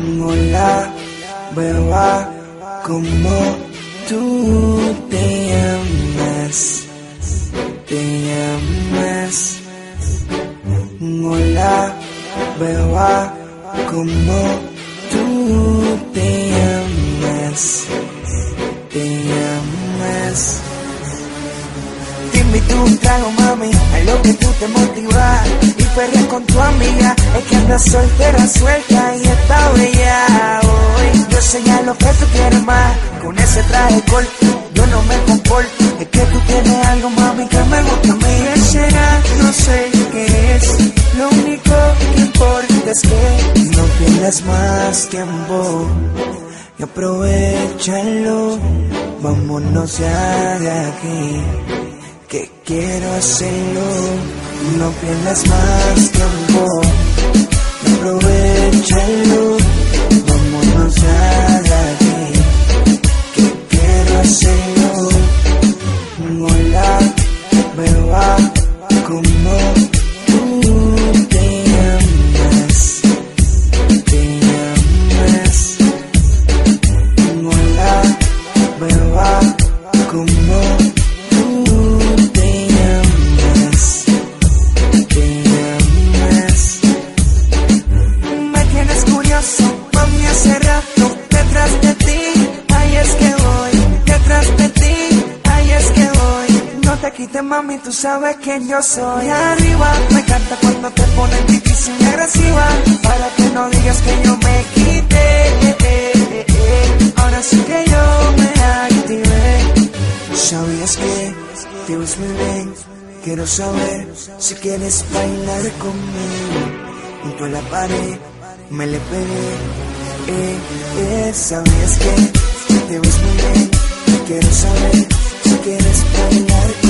Hola, beba, como tú te llamas, Hola, beba, como tú te llamas, Te invito un trago, mami, a lo que tú te motivas y perreas con tu amiga. Es que andas soltera, suelta y está bella hoy. Yo señalo que tú quieres más, con ese traje corto yo no me comporto. Es que tú tienes algo, mami, que me gusta a mí. ¿Qué será? No sé qué es. Lo único que importa es que no pierdas más tiempo y aprovechalo. Vámonos ya de aquí, que quiero hacerlo. No pierdas más tiempo y aprovechalo. Vámonos ya de aquí, que quiero hacerlo. Hola, beba, como tú te llamas, Hola, beba, como tú te llamas, Me tienes curioso, mami, hace rato detrás de ti. Ahí es que voy, detrás de ti. Ahí es que voy. No te quites, mami, tú sabes quién yo soy. Arriba, me encanta cuando te pones difícil y agresiva, para que no digas que yo me quité. Ahora sí que yo me activé. ¿Sabías que te ves muy bien? Quiero saber si quieres bailar conmigo. Junto a la pared me le pegué. ¿Sabías que te ves muy bien? Quiero saber si quieres bailar conmigo.